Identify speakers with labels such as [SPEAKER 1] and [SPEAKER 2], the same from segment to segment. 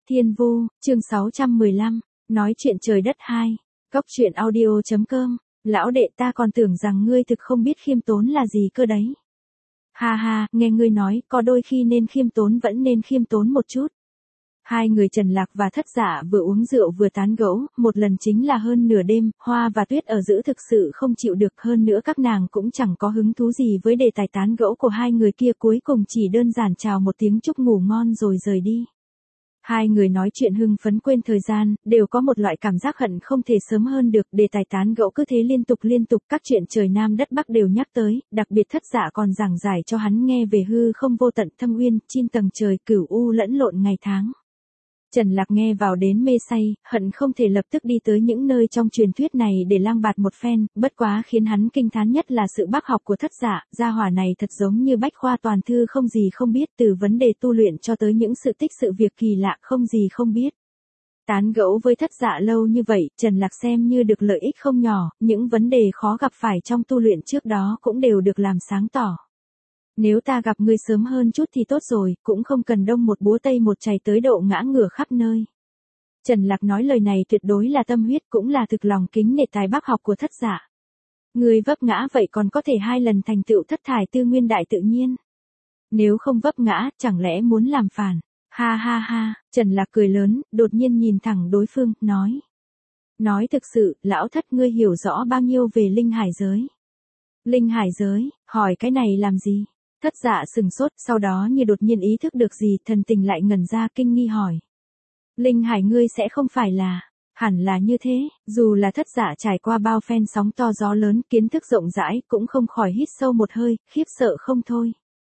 [SPEAKER 1] Thiên Vu, chương 615, nói chuyện trời đất 2, Cóc truyện audio.com, lão đệ ta còn tưởng rằng ngươi thực không biết khiêm tốn là gì cơ đấy. Ha ha, nghe ngươi nói, có đôi khi nên khiêm tốn vẫn nên khiêm tốn một chút. Hai người Trần Lạc và Thất Dạ vừa uống rượu vừa tán gẫu, một lần chính là hơn nửa đêm, Hoa và Tuyết ở giữa thực sự không chịu được, hơn nữa các nàng cũng chẳng có hứng thú gì với đề tài tán gẫu của hai người kia, cuối cùng chỉ đơn giản chào một tiếng chúc ngủ ngon rồi rời đi. Hai người nói chuyện hưng phấn quên thời gian, đều có một loại cảm giác hận không thể sớm hơn được, đề tài tán gẫu cứ thế liên tục, các chuyện trời Nam đất Bắc đều nhắc tới, đặc biệt Thất Dạ còn giảng giải cho hắn nghe về hư không vô tận, thâm uyên, chin tầng trời, cửu u lẫn lộn ngày tháng. Trần Lạc nghe vào đến mê say, hận không thể lập tức đi tới những nơi trong truyền thuyết này để lang bạt một phen, bất quá khiến hắn kinh thán nhất là sự bác học của Thất Dạ, gia hỏa này thật giống như bách khoa toàn thư không gì không biết, từ vấn đề tu luyện cho tới những sự tích sự việc kỳ lạ không gì không biết. Tán gẫu với Thất Dạ lâu như vậy, Trần Lạc xem như được lợi ích không nhỏ, những vấn đề khó gặp phải trong tu luyện trước đó cũng đều được làm sáng tỏ. Nếu ta gặp ngươi sớm hơn chút thì tốt rồi, cũng không cần đông một búa tây một chày tới độ ngã ngửa khắp nơi. Trần Lạc nói lời này tuyệt đối là tâm huyết, cũng là thực lòng kính nể tài bác học của Thất Dạ. Ngươi vấp ngã vậy còn có thể 2 lần thành tựu thất thải tư nguyên đại tự nhiên. Nếu không vấp ngã, chẳng lẽ muốn làm phản? Ha ha ha, Trần Lạc cười lớn, đột nhiên nhìn thẳng đối phương, nói. Nói thực sự, lão Thất ngươi hiểu rõ bao nhiêu về linh hải giới? Linh hải giới, hỏi cái này làm gì? Thất Dạ sừng sốt, sau đó như đột nhiên ý thức được gì, thần tình lại ngẩn ra kinh nghi hỏi. Linh hải ngươi sẽ không phải là, hẳn là như thế, dù là Thất Dạ trải qua bao phen sóng to gió lớn, kiến thức rộng rãi, cũng không khỏi hít sâu một hơi, khiếp sợ không thôi.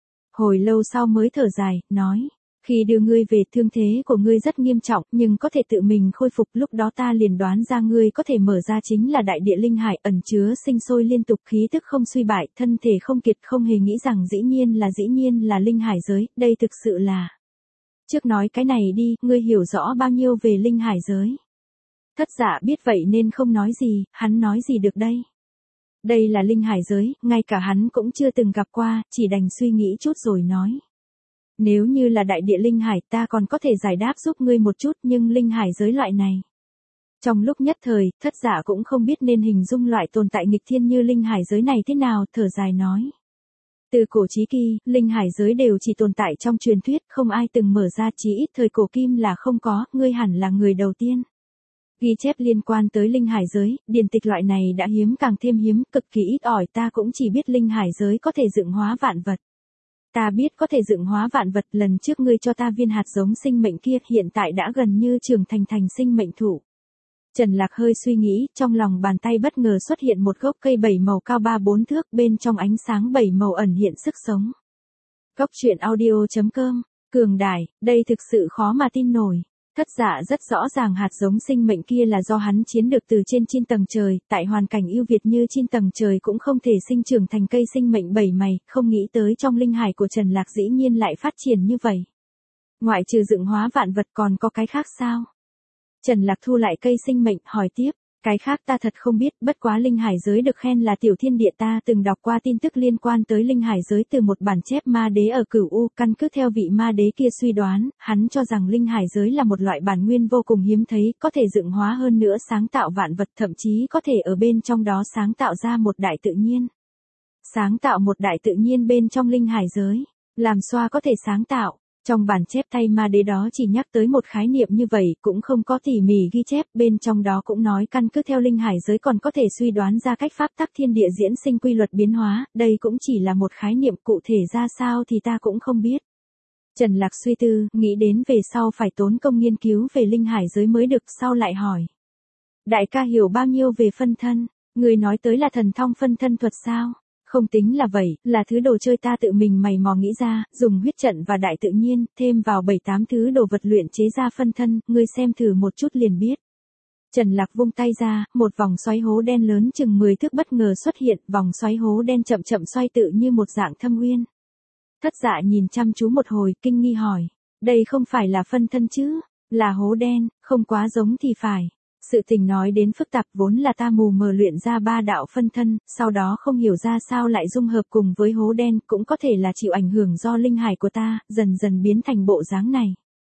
[SPEAKER 1] Hồi lâu sau mới thở dài, nói. Khi đưa ngươi về, thương thế của ngươi rất nghiêm trọng, nhưng có thể tự mình khôi phục, lúc đó ta liền đoán ra ngươi có thể mở ra chính là đại địa linh hải, ẩn chứa sinh sôi liên tục, khí tức không suy bại, thân thể không kiệt, không hề nghĩ rằng dĩ nhiên là linh hải giới, đây thực sự là. Trước nói cái này đi, ngươi hiểu rõ bao nhiêu về linh hải giới? Thất Dạ biết vậy nên không nói gì, hắn nói gì được đây? Đây là linh hải giới, ngay cả hắn cũng chưa từng gặp qua, chỉ đành suy nghĩ chút rồi nói. Nếu như là đại địa linh hải ta còn có thể giải đáp giúp ngươi một chút, nhưng linh hải giới loại này. Trong lúc nhất thời, Thất Dạ cũng không biết nên hình dung loại tồn tại nghịch thiên như linh hải giới này thế nào, thở dài nói. Từ cổ chí kỳ, linh hải giới đều chỉ tồn tại trong truyền thuyết, không ai từng mở ra, chí ít thời cổ kim là không có, ngươi hẳn là người đầu tiên. Ghi chép liên quan tới linh hải giới, điển tịch loại này đã hiếm càng thêm hiếm, cực kỳ ít ỏi, ta cũng chỉ biết linh hải giới có thể dựng hóa vạn vật. Ta biết có thể dựng hóa vạn vật, lần trước ngươi cho ta viên hạt giống sinh mệnh kia, hiện tại đã gần như trưởng thành sinh mệnh thụ. Trần Lạc hơi suy nghĩ, trong lòng bàn tay bất ngờ xuất hiện một gốc cây 7 màu cao 3-4 thước, bên trong ánh sáng 7 màu ẩn hiện sức sống. Cóc truyện audio.com, cường đại, đây thực sự khó mà tin nổi. Thất Dạ rất rõ ràng hạt giống sinh mệnh kia là do hắn chiến được từ trên chin tầng trời, tại hoàn cảnh ưu việt như chin tầng trời cũng không thể sinh trưởng thành cây sinh mệnh 7 mày, không nghĩ tới trong linh hải của Trần Lạc dĩ nhiên lại phát triển như vậy. Ngoại trừ dựng hóa vạn vật còn có cái khác sao? Trần Lạc thu lại cây sinh mệnh, hỏi tiếp. Cái khác ta thật không biết, bất quá linh hải giới được khen là tiểu thiên địa, ta từng đọc qua tin tức liên quan tới linh hải giới từ một bản chép ma đế ở Cửu U, căn cứ theo vị ma đế kia suy đoán, hắn cho rằng linh hải giới là một loại bản nguyên vô cùng hiếm thấy, có thể dựng hóa hơn nữa sáng tạo vạn vật, thậm chí có thể ở bên trong đó sáng tạo ra một đại tự nhiên. Sáng tạo một đại tự nhiên bên trong linh hải giới, làm xoa có thể sáng tạo. Trong bản chép tay ma đế đó chỉ nhắc tới một khái niệm như vậy, cũng không có tỉ mỉ ghi chép, bên trong đó cũng nói căn cứ theo linh hải giới còn có thể suy đoán ra cách pháp tắc thiên địa diễn sinh quy luật biến hóa, đây cũng chỉ là một khái niệm, cụ thể ra sao thì ta cũng không biết. Trần Lạc suy tư, nghĩ đến về sau phải tốn công nghiên cứu về linh hải giới mới được, sau lại hỏi. Đại ca hiểu bao nhiêu về phân thân, người nói tới là thần thông phân thân thuật sao? Không tính là vậy, là thứ đồ chơi ta tự mình mày mò nghĩ ra, dùng huyết trận và đại tự nhiên, thêm vào 7-8 thứ đồ vật luyện chế ra phân thân, ngươi xem thử một chút liền biết. Trần Lạc vung tay ra, một vòng xoáy hố đen lớn chừng 10 thước bất ngờ xuất hiện, vòng xoáy hố đen chậm xoay tự như một dạng thâm uyên. Thất Dạ nhìn chăm chú một hồi, kinh nghi hỏi, đây không phải là phân thân chứ, là hố đen, không quá giống thì phải. Sự tình nói đến phức tạp, vốn là ta mù mờ luyện ra 3 đạo phân thân, sau đó không hiểu ra sao lại dung hợp cùng với hố đen, cũng có thể là chịu ảnh hưởng do linh hải của ta, dần dần biến thành bộ dáng này.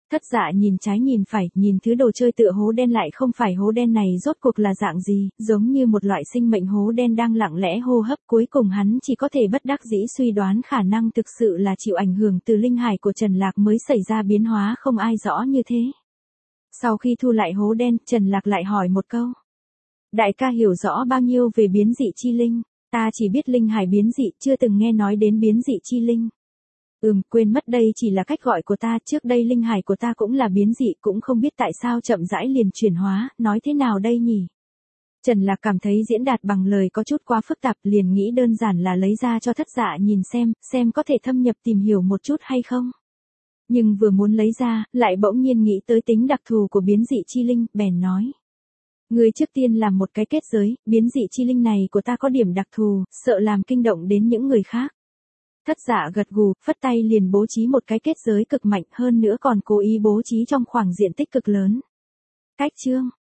[SPEAKER 1] Thất Dạ nhìn trái nhìn phải, nhìn thứ đồ chơi tựa hố đen lại không phải hố đen này rốt cuộc là dạng gì, giống như một loại sinh mệnh hố đen đang lặng lẽ hô hấp, cuối cùng hắn chỉ có thể bất đắc dĩ suy đoán khả năng thực sự là chịu ảnh hưởng từ linh hải của Trần Lạc mới xảy ra biến hóa không ai rõ như thế. Sau khi thu lại hố đen, Trần Lạc lại hỏi một câu. Đại ca hiểu rõ bao nhiêu về biến dị chi linh? Ta chỉ biết linh hải biến dị, chưa từng nghe nói đến biến dị chi linh. Quên mất đây chỉ là cách gọi của ta, trước đây linh hải của ta cũng là biến dị, cũng không biết tại sao chậm rãi liền chuyển hóa, nói thế nào đây nhỉ? Trần Lạc cảm thấy diễn đạt bằng lời có chút quá phức tạp, liền nghĩ đơn giản là lấy ra cho Thất Dạ nhìn xem có thể thâm nhập tìm hiểu một chút hay không. Nhưng vừa muốn lấy ra, lại bỗng nhiên nghĩ tới tính đặc thù của biến dị chi linh, bèn nói. Người trước tiên làm một cái kết giới, biến dị chi linh này của ta có điểm đặc thù, sợ làm kinh động đến những người khác. Thất Dạ gật gù, phất tay liền bố trí một cái kết giới cực mạnh, hơn nữa còn cố ý bố trí trong khoảng diện tích cực lớn. Cách chương